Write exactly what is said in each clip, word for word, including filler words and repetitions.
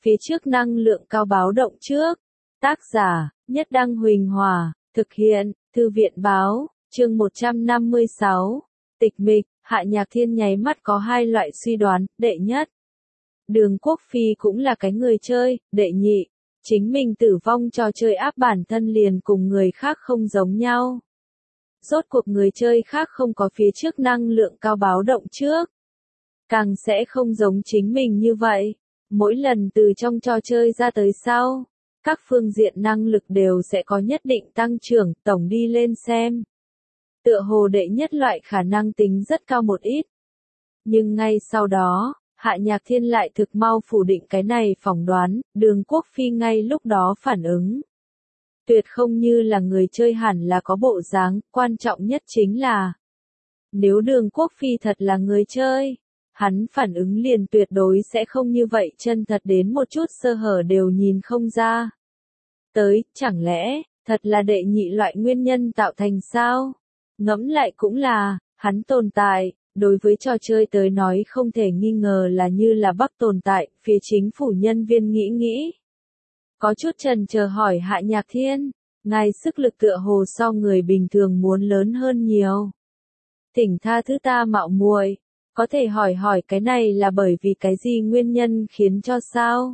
Phía trước năng lượng cao báo động trước. Tác giả, Nhất Đăng Huỳnh Hòa, thực hiện, Thư viện Báo, chương một trăm năm mươi sáu. Tịch mịch, Hạ Nhạc Thiên nháy mắt có hai loại suy đoán, đệ nhất. Đường Quốc Phi cũng là cái người chơi, đệ nhị. Chính mình tử vong trò chơi áp bản thân liền cùng người khác không giống nhau. Rốt cuộc người chơi khác không có phía trước năng lượng cao báo động trước. Càng sẽ không giống chính mình như vậy. Mỗi lần từ trong trò chơi ra tới sau, các phương diện năng lực đều sẽ có nhất định tăng trưởng, tổng đi lên xem. Tựa hồ đệ nhất loại khả năng tính rất cao một ít. Nhưng ngay sau đó, Hạ Nhạc Thiên lại thực mau phủ định cái này phỏng đoán, Đường Quốc Phi ngay lúc đó phản ứng. Tuyệt không như là người chơi hẳn là có bộ dáng, quan trọng nhất chính là nếu Đường Quốc Phi thật là người chơi, hắn phản ứng liền tuyệt đối sẽ không như vậy chân thật đến một chút sơ hở đều nhìn không ra. Tới, chẳng lẽ, thật là đệ nhị loại nguyên nhân tạo thành sao? Ngẫm lại cũng là, hắn tồn tại, đối với trò chơi tới nói không thể nghi ngờ là như là Bắc tồn tại, phía chính phủ nhân viên nghĩ nghĩ. Có chút chần chờ hỏi Hạ Nhạc Thiên, ngài sức lực tựa hồ so người bình thường muốn lớn hơn nhiều. Thỉnh tha thứ ta mạo muội, có thể hỏi hỏi cái này là bởi vì cái gì nguyên nhân khiến cho sao?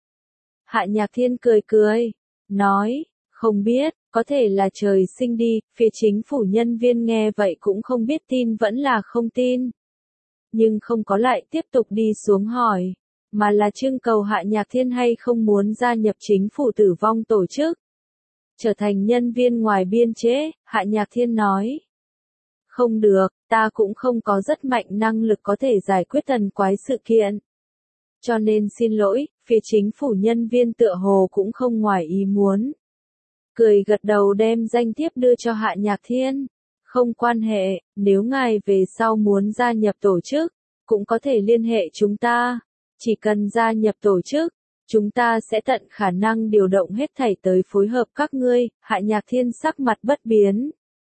Hạ Nhạc Thiên cười cười, nói, không biết, có thể là trời sinh đi, phía chính phủ nhân viên nghe vậy cũng không biết tin vẫn là không tin. Nhưng không có lại tiếp tục đi xuống hỏi, mà là trưng cầu Hạ Nhạc Thiên hay không muốn gia nhập chính phủ tử vong tổ chức. Trở thành nhân viên ngoài biên chế, Hạ Nhạc Thiên nói. Không được, ta cũng không có rất mạnh năng lực có thể giải quyết thần quái sự kiện. Cho nên xin lỗi, phía chính phủ nhân viên tựa hồ cũng không ngoài ý muốn. Cười gật đầu đem danh thiếp đưa cho Hạ Nhạc Thiên. Không quan hệ, nếu ngài về sau muốn gia nhập tổ chức, cũng có thể liên hệ chúng ta. Chỉ cần gia nhập tổ chức, chúng ta sẽ tận khả năng điều động hết thảy tới phối hợp các ngươi. Hạ Nhạc Thiên sắc mặt bất biến.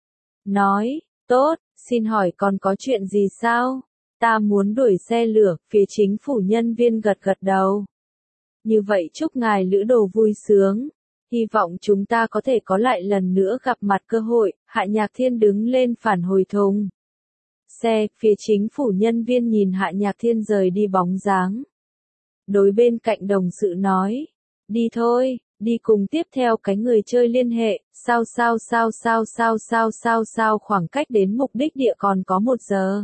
Nói, tốt, xin hỏi còn có chuyện gì sao? Ta muốn đuổi xe lửa, phía chính phủ nhân viên gật gật đầu. Như vậy chúc ngài lữ đồ vui sướng. Hy vọng chúng ta có thể có lại lần nữa gặp mặt cơ hội. Hạ Nhạc Thiên đứng lên phản hồi thùng xe, phía chính phủ nhân viên nhìn Hạ Nhạc Thiên rời đi bóng dáng. Đối bên cạnh đồng sự nói, đi thôi, đi cùng tiếp theo cái người chơi liên hệ, sao sao sao sao sao sao sao sao khoảng cách đến mục đích địa còn có một giờ.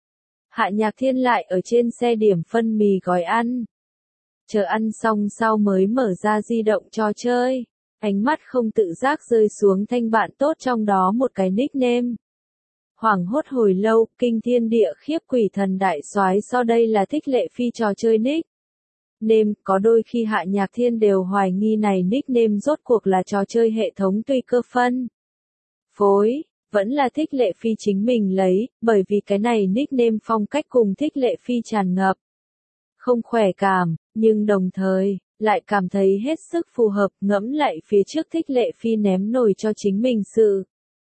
Hạ Nhạc Thiên lại ở trên xe điểm phân mì gói ăn. Chờ ăn xong sau mới mở ra di động cho chơi. Ánh mắt không tự giác rơi xuống thanh bạn tốt trong đó một cái nickname. Hoảng hốt hồi lâu, kinh thiên địa khiếp quỷ thần đại soái so đây là thích lệ phi trò chơi nick. Name, có đôi khi Hạ Nhạc Thiên đều hoài nghi này nickname rốt cuộc là trò chơi hệ thống tùy cơ phân. Phối, vẫn là thích lệ phi chính mình lấy, bởi vì cái này nickname phong cách cùng thích lệ phi tràn ngập. Không khỏe cảm, nhưng đồng thời, lại cảm thấy hết sức phù hợp, ngẫm lại phía trước thích lệ phi ném nổi cho chính mình sự.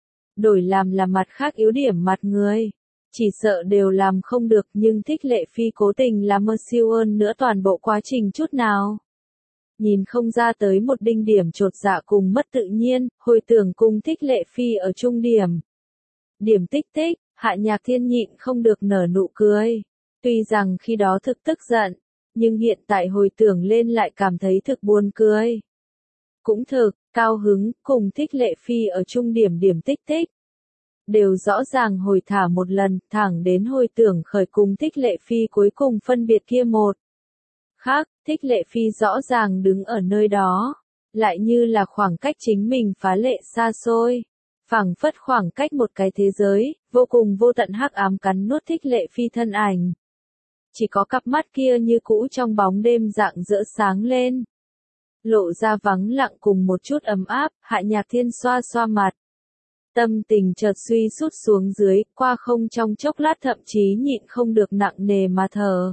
Đổi làm là mặt khác yếu điểm mặt người. Chỉ sợ đều làm không được nhưng thích lệ phi cố tình làm mơ siêu ơn nữa toàn bộ quá trình chút nào. Nhìn không ra tới một đinh điểm chột dạ cùng mất tự nhiên, hồi tưởng cùng thích lệ phi ở trung điểm. Điểm tích tích, Hạ Nhạc Thiên nhịn không được nở nụ cười. Tuy rằng khi đó thực tức giận, nhưng hiện tại hồi tưởng lên lại cảm thấy thực buồn cười. Cũng thực, cao hứng, cùng thích lệ phi ở trung điểm điểm tích tích. Đều rõ ràng hồi thả một lần, thẳng đến hồi tưởng khởi cùng thích lệ phi cuối cùng phân biệt kia một. Khác, thích lệ phi rõ ràng đứng ở nơi đó, lại như là khoảng cách chính mình phá lệ xa xôi. Phảng phất khoảng cách một cái thế giới, vô cùng vô tận hắc ám cắn nuốt thích lệ phi thân ảnh. Chỉ có cặp mắt kia như cũ trong bóng đêm rạng rỡ sáng lên. Lộ ra vắng lặng cùng một chút ấm áp, Hạ Nhạc Thiên xoa xoa mặt. Tâm tình chợt suy sút xuống dưới, qua không trong chốc lát thậm chí nhịn không được nặng nề mà thở.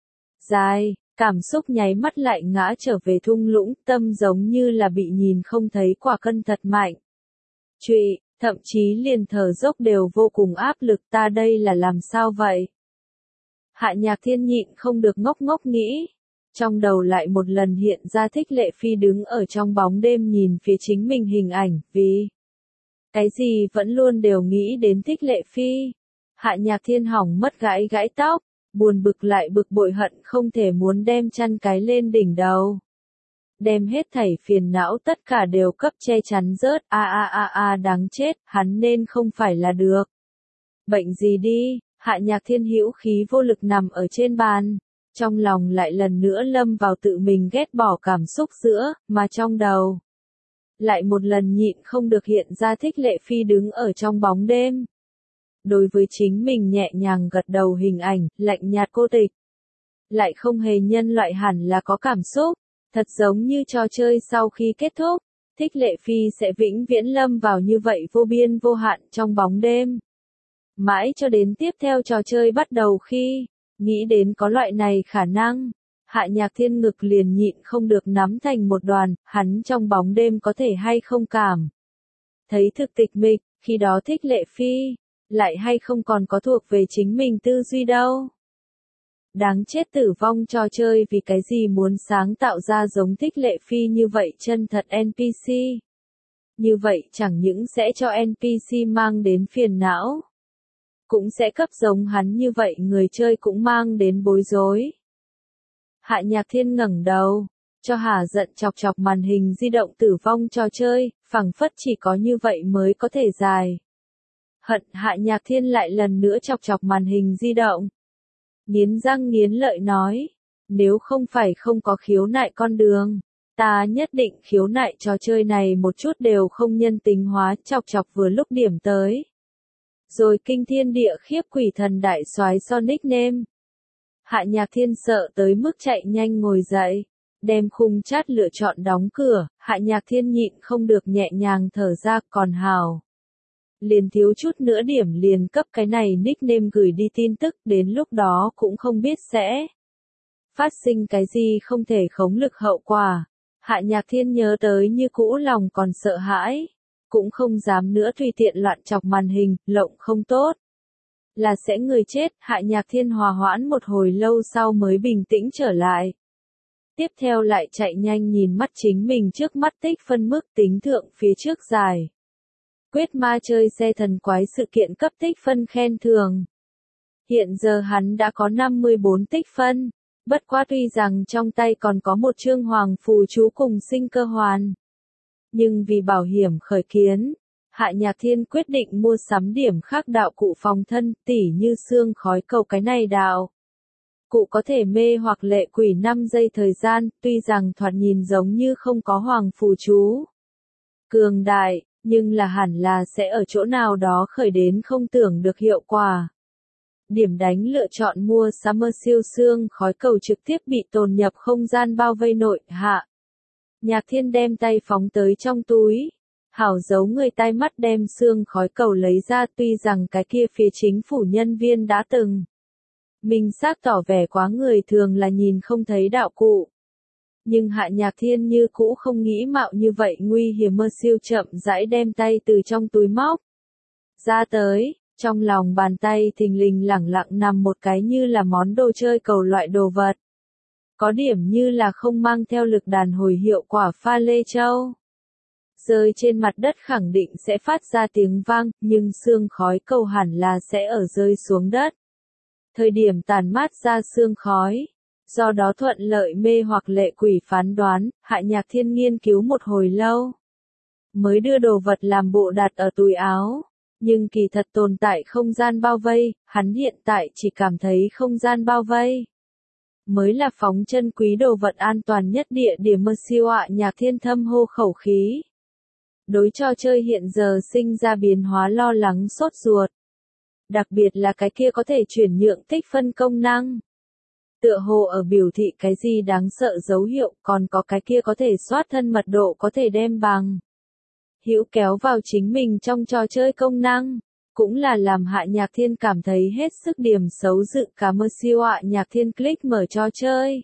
Dài, cảm xúc nháy mắt lại ngã trở về thung lũng, tâm giống như là bị nhìn không thấy quả cân thật mạnh. Trụy, thậm chí liền thở dốc đều vô cùng áp lực, ta đây là làm sao vậy? Hạ Nhạc Thiên nhịn không được ngốc ngốc nghĩ. Trong đầu lại một lần hiện ra Thích Lệ Phi đứng ở trong bóng đêm nhìn phía chính mình hình ảnh, vì cái gì vẫn luôn đều nghĩ đến Thích Lệ Phi. Hạ Nhạc Thiên hỏng mất gãi gãi tóc, buồn bực lại bực bội hận không thể muốn đem chăn cái lên đỉnh đầu. Đem hết thảy phiền não tất cả đều cấp che chắn rớt, a a a a đáng chết, hắn nên không phải là được. Bệnh gì đi, Hạ Nhạc Thiên hữu khí vô lực nằm ở trên bàn, trong lòng lại lần nữa lâm vào tự mình ghét bỏ cảm xúc giữa, mà trong đầu. Lại một lần nhịn không được hiện ra Thích Lệ Phi đứng ở trong bóng đêm. Đối với chính mình nhẹ nhàng gật đầu hình ảnh, lạnh nhạt cô tịch. Lại không hề nhân loại hẳn là có cảm xúc, thật giống như trò chơi sau khi kết thúc, Thích Lệ Phi sẽ vĩnh viễn lâm vào như vậy vô biên vô hạn trong bóng đêm. Mãi cho đến tiếp theo trò chơi bắt đầu khi, nghĩ đến có loại này khả năng, Hạ Nhạc Thiên ngực liền nhịn không được nắm thành một đoàn, hắn trong bóng đêm có thể hay không cảm. Thấy thực tịch mịch, khi đó Thích Lệ Phi, lại hay không còn có thuộc về chính mình tư duy đâu. Đáng chết tử vong trò chơi vì cái gì muốn sáng tạo ra giống Thích Lệ Phi như vậy chân thật en pê xê. Như vậy chẳng những sẽ cho en pê xê mang đến phiền não, cũng sẽ cấp giống hắn như vậy người chơi cũng mang đến bối rối. Hạ Nhạc Thiên ngẩng đầu, cho hà giận chọc chọc màn hình di động tử vong trò chơi, phảng phất chỉ có như vậy mới có thể dài. Hận Hạ Nhạc Thiên lại lần nữa chọc chọc màn hình di động. Nghiến răng nghiến lợi nói, nếu không phải không có khiếu nại con đường, ta nhất định khiếu nại trò chơi này một chút đều không nhân tính hóa, chọc chọc vừa lúc điểm tới. Rồi kinh thiên địa khiếp quỷ thần đại soái Sonic name. Hạ Nhạc Thiên sợ tới mức chạy nhanh ngồi dậy, đem khung chat lựa chọn đóng cửa, Hạ Nhạc Thiên nhịn không được nhẹ nhàng thở ra, còn hào. Liền thiếu chút nữa điểm liền cấp cái này nickname gửi đi tin tức, đến lúc đó cũng không biết sẽ phát sinh cái gì không thể khống lực hậu quả. Hạ Nhạc Thiên nhớ tới như cũ lòng còn sợ hãi, cũng không dám nữa tùy tiện loạn chọc màn hình, lộng không tốt. Là sẽ người chết, Hạ Nhạc Thiên hòa hoãn một hồi lâu sau mới bình tĩnh trở lại. Tiếp theo lại chạy nhanh nhìn mắt chính mình trước mắt tích phân mức tính thượng phía trước dài. Quyết ma chơi xe thần quái sự kiện cấp tích phân khen thưởng. Hiện giờ hắn đã có năm mươi bốn tích phân, bất quá tuy rằng trong tay còn có một chương hoàng phù chú cùng sinh cơ hoàn. Nhưng vì bảo hiểm khởi kiến, Hạ Nhạc Thiên quyết định mua sắm điểm khác đạo cụ phòng thân, tỉ như xương khói cầu cái này đạo. Cụ có thể mê hoặc lệ quỷ năm giây thời gian, tuy rằng thoạt nhìn giống như không có hoàng phù chú. Cường đại, nhưng là hẳn là sẽ ở chỗ nào đó khởi đến không tưởng được hiệu quả. Điểm đánh lựa chọn mua Summer siêu xương khói cầu trực tiếp bị tồn nhập không gian bao vây nội, Hạ Nhạc Thiên đem tay phóng tới trong túi. Hảo giấu người tai mắt đem xương khói cầu lấy ra, tuy rằng cái kia phía chính phủ nhân viên đã từng minh xác tỏ vẻ quá người thường là nhìn không thấy đạo cụ. Nhưng Hạ Nhạc Thiên như cũ không nghĩ mạo như vậy nguy hiểm, mơ siêu chậm rãi đem tay từ trong túi móc ra tới, trong lòng bàn tay thình lình lẳng lặng nằm một cái như là món đồ chơi cầu loại đồ vật. Có điểm như là không mang theo lực đàn hồi hiệu quả pha lê châu. Rơi trên mặt đất khẳng định sẽ phát ra tiếng vang, nhưng xương khói cầu hẳn là sẽ ở rơi xuống đất. Thời điểm tàn mát ra xương khói. Do đó thuận lợi mê hoặc lệ quỷ phán đoán, Hạ Nhạc Thiên nghiên cứu một hồi lâu. Mới đưa đồ vật làm bộ đặt ở túi áo. Nhưng kỳ thật tồn tại không gian bao vây, hắn hiện tại chỉ cảm thấy không gian bao vây mới là phóng chân quý đồ vật an toàn nhất địa điểm. Mơ siêu Hạ Nhạc Thiên thâm hô khẩu khí. Đối trò chơi hiện giờ sinh ra biến hóa lo lắng sốt ruột. Đặc biệt là cái kia có thể chuyển nhượng tích phân công năng. Tựa hồ ở biểu thị cái gì đáng sợ dấu hiệu, còn có cái kia có thể soát thân mật độ có thể đem bằng hữu kéo vào chính mình trong trò chơi công năng, cũng là làm Hạ Nhạc Thiên cảm thấy hết sức điểm xấu dự cả. Mơ siêu Hạ Nhạc Thiên click mở trò chơi.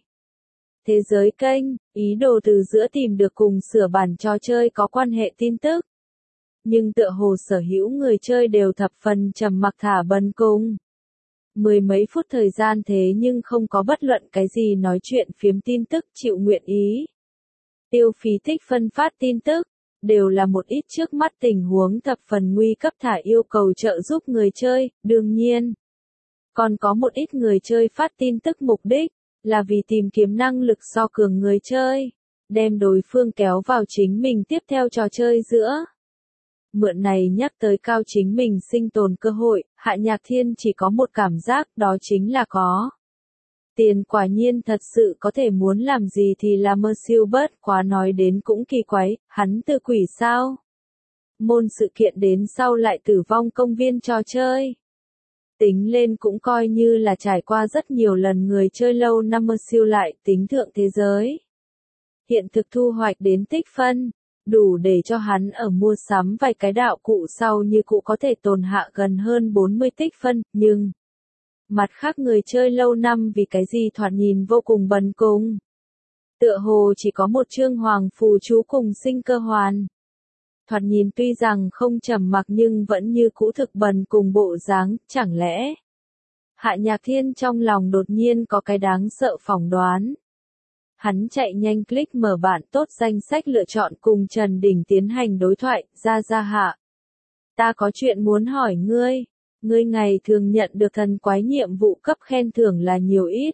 Thế giới kênh, ý đồ từ giữa tìm được cùng sửa bản trò chơi có quan hệ tin tức. Nhưng tựa hồ sở hữu người chơi đều thập phần trầm mặc thả bần cùng. Mười mấy phút thời gian thế nhưng không có bất luận cái gì nói chuyện phiếm tin tức chịu nguyện ý. Tiêu phí tích phân phát tin tức, đều là một ít trước mắt tình huống thập phần nguy cấp thả yêu cầu trợ giúp người chơi, đương nhiên. Còn có một ít người chơi phát tin tức mục đích, là vì tìm kiếm năng lực so cường người chơi, đem đối phương kéo vào chính mình tiếp theo trò chơi giữa. Mượn này nhắc tới cao chính mình sinh tồn cơ hội, Hạ Nhạc Thiên chỉ có một cảm giác đó chính là có. Tiền quả nhiên thật sự có thể muốn làm gì thì làm, mơ siêu bớt quá nói đến cũng kỳ quái, hắn tự quỷ sao? Môn sự kiện đến sau lại tử vong công viên trò chơi. Tính lên cũng coi như là trải qua rất nhiều lần người chơi lâu năm, mơ siêu lại tính thượng thế giới. Hiện thực thu hoạch đến tích phân, đủ để cho hắn ở mua sắm vài cái đạo cụ sau như cụ có thể tồn hạ gần hơn bốn mươi tích phân, nhưng mặt khác người chơi lâu năm vì cái gì thoạt nhìn vô cùng bần cùng. Tựa hồ chỉ có một chương hoàng phù chú cùng sinh cơ hoàn. Thoạt nhìn tuy rằng không trầm mặc nhưng vẫn như cũ thực bần cùng bộ dáng, chẳng lẽ. Hạ Nhạc Thiên trong lòng đột nhiên có cái đáng sợ phỏng đoán. Hắn chạy nhanh click mở bản tốt danh sách lựa chọn cùng Trần Đình tiến hành đối thoại, ra ra hạ. Ta có chuyện muốn hỏi ngươi. Ngươi ngày thường nhận được thần quái nhiệm vụ cấp khen thưởng là nhiều ít.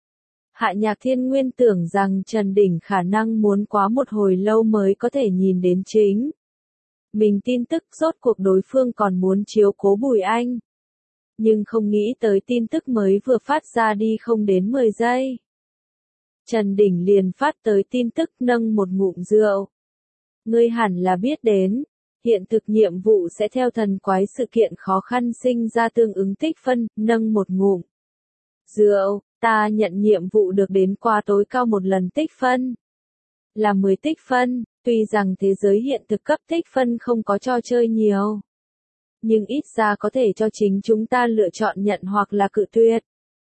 Hạ Nhạc Thiên nguyên tưởng rằng Trần Đình khả năng muốn quá một hồi lâu mới có thể nhìn đến chính. Mình tin tức rốt cuộc đối phương còn muốn chiếu cố Bùi Anh. Nhưng không nghĩ tới tin tức mới vừa phát ra đi không đến mười giây. Trần Đình liền phát tới tin tức nâng một ngụm rượu. Ngươi hẳn là biết đến. Hiện thực nhiệm vụ sẽ theo thần quái sự kiện khó khăn sinh ra tương ứng tích phân, nâng một ngụm. Rượu, ta nhận nhiệm vụ được đến qua tối cao một lần tích phân. Là mười tích phân, tuy rằng thế giới hiện thực cấp tích phân không có cho chơi nhiều. Nhưng ít ra có thể cho chính chúng ta lựa chọn nhận hoặc là cự tuyệt.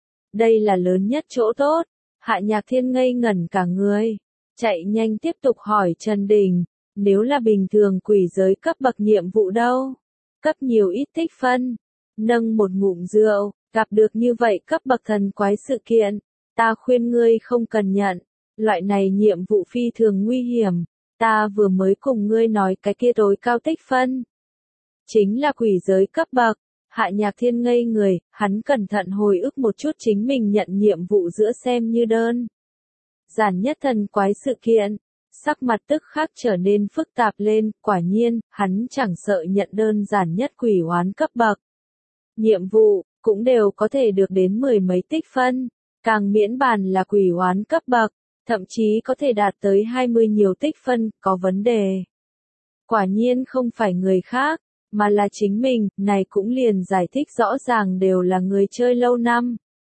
Đây là lớn nhất chỗ tốt. Hạ Nhạc Thiên ngây ngẩn cả người. Chạy nhanh tiếp tục hỏi Trần Đình. Nếu là bình thường quỷ giới cấp bậc nhiệm vụ đâu? Cấp nhiều ít tích phân. Nâng một ngụm rượu, gặp được như vậy cấp bậc thần quái sự kiện. Ta khuyên ngươi không cần nhận. Loại này nhiệm vụ phi thường nguy hiểm. Ta vừa mới cùng ngươi nói cái kia tối cao tích phân. Chính là quỷ giới cấp bậc. Hạ Nhạc Thiên ngây người, hắn cẩn thận hồi ức một chút chính mình nhận nhiệm vụ giữa xem như đơn. Giản nhất thần quái sự kiện. Sắc mặt tức khắc trở nên phức tạp lên, quả nhiên, hắn chẳng sợ nhận đơn giản nhất quỷ oán cấp bậc. Nhiệm vụ, cũng đều có thể được đến mười mấy tích phân, càng miễn bàn là quỷ oán cấp bậc, thậm chí có thể đạt tới hai mươi nhiều tích phân, có vấn đề. Quả nhiên không phải người khác, mà là chính mình, này cũng liền giải thích rõ ràng đều là người chơi lâu năm.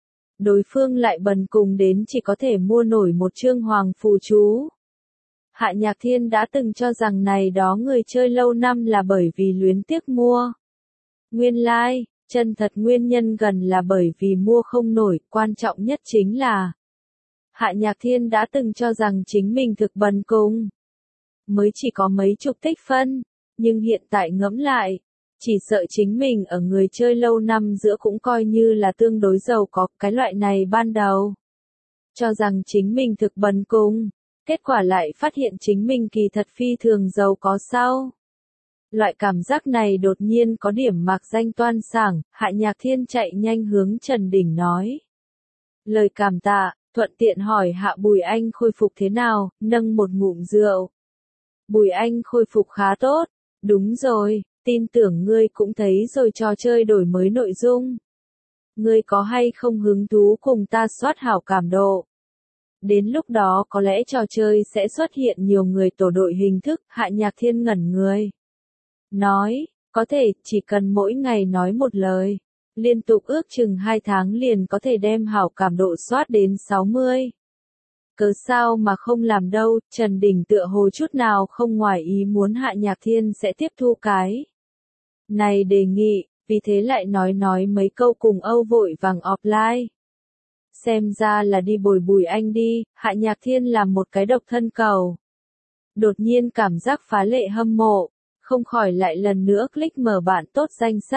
Đối phương lại bần cùng đến chỉ có thể mua nổi một chương hoàng phù chú. Hạ Nhạc Thiên đã từng cho rằng này đó người chơi lâu năm là bởi vì luyến tiếc mua. Nguyên lai, like, chân thật nguyên nhân gần là bởi vì mua không nổi, quan trọng nhất chính là Hạ Nhạc Thiên đã từng cho rằng chính mình thực bần cùng. Mới chỉ có mấy chục tích phân, nhưng hiện tại ngẫm lại, chỉ sợ chính mình ở người chơi lâu năm giữa cũng coi như là tương đối giàu có cái loại này ban đầu. Cho rằng chính mình thực bần cùng. Kết quả lại phát hiện chính mình kỳ thật phi thường giàu có sau. Loại cảm giác này đột nhiên có điểm mạc danh toan sảng, Hạ Nhạc Thiên chạy nhanh hướng Trần Đình nói. Lời cảm tạ, thuận tiện hỏi Hạ Bùi Anh khôi phục thế nào, nâng một ngụm rượu. Bùi Anh khôi phục khá tốt, đúng rồi, tin tưởng ngươi cũng thấy rồi trò chơi đổi mới nội dung. Ngươi có hay không hứng thú cùng ta soát hảo cảm độ? Đến lúc đó có lẽ trò chơi sẽ xuất hiện nhiều người tổ đội hình thức, Hạ Nhạc Thiên ngẩn người. Nói, có thể, chỉ cần mỗi ngày nói một lời. Liên tục ước chừng hai tháng liền có thể đem hảo cảm độ soát đến sáu mươi. Cớ sao mà không làm đâu, Trần Đình tựa hồ chút nào không ngoài ý muốn Hạ Nhạc Thiên sẽ tiếp thu cái này đề nghị, vì thế lại nói nói mấy câu cùng Âu vội vàng offline. Xem ra là đi bồi Bùi Anh đi, Hạ Nhạc Thiên làm một cái độc thân cầu. Đột nhiên cảm giác phá lệ hâm mộ, không khỏi lại lần nữa click mở bản tốt danh sách.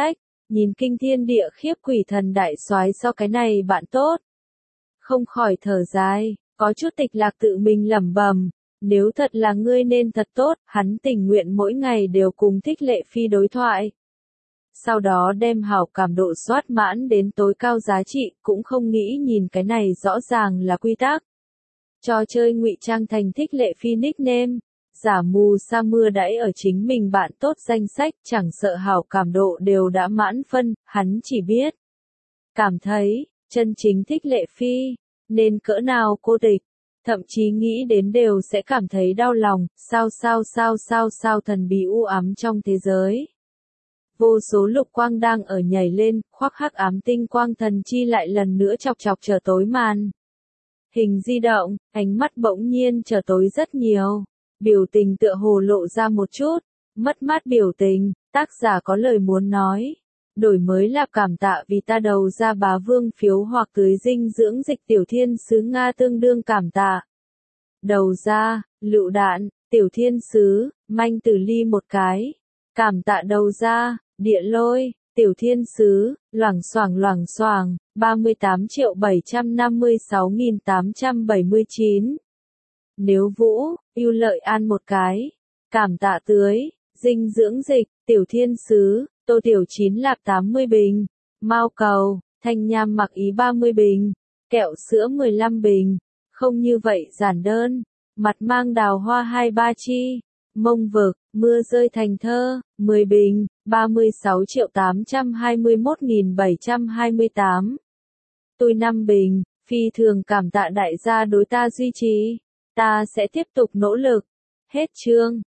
nhìn kinh thiên địa khiếp quỷ thần đại soái so cái này bạn tốt. Không khỏi thở dài, có chút tịch lạc tự mình lẩm bẩm, nếu thật là ngươi nên thật tốt, hắn tình nguyện mỗi ngày đều cùng Thích Lệ Phi đối thoại. Sau đó đem hảo cảm độ soát mãn đến tối cao giá trị, cũng không nghĩ nhìn cái này rõ ràng là quy tắc. Trò chơi ngụy trang thành Thích Lệ Phi nickname, giả mù sa mưa đãi ở chính mình bạn tốt danh sách, chẳng sợ hảo cảm độ đều đã mãn phân, hắn chỉ biết. Cảm thấy, chân chính Thích Lệ Phi, nên cỡ nào cô địch, thậm chí nghĩ đến đều sẽ cảm thấy đau lòng, sao sao sao sao sao thần bí u ám trong thế giới. Vô số lục quang đang ở nhảy lên, khoác hắc ám tinh quang thần chi lại lần nữa chọc chọc trở tối màn. Hình di động, ánh mắt bỗng nhiên trở tối rất nhiều, biểu tình tựa hồ lộ ra một chút, mất mát biểu tình, tác giả có lời muốn nói. Đổi mới là cảm tạ vì ta đầu ra bá vương phiếu hoặc tưới dinh dưỡng dịch tiểu thiên sứ Nga tương đương cảm tạ. Đầu ra, lựu đạn, tiểu thiên sứ, manh tử ly một cái. Cảm tạ đầu ra, địa lôi, tiểu thiên sứ, loảng xoảng loảng xoảng, ba mươi tám triệu bảy trăm năm mươi sáu nghìn tám trăm bảy mươi chín. Nếu Vũ, yêu lợi an một cái. Cảm tạ tưới, dinh dưỡng dịch, tiểu thiên sứ, tô tiểu chín lạp tám mươi bình. Mao cầu, thanh nham mặc ý ba mươi bình. Kẹo sữa mười lăm bình. Không như vậy giản đơn. Mặt mang đào hoa hai ba chi. Mông vực, mưa rơi thành thơ, mười bình, ba mươi sáu triệu tám trăm hai mươi mốt nghìn bảy trăm hai mươi tám. Tôi năm bình, phi thường cảm tạ đại gia đối ta duy trì. Ta sẽ tiếp tục nỗ lực. Hết chương.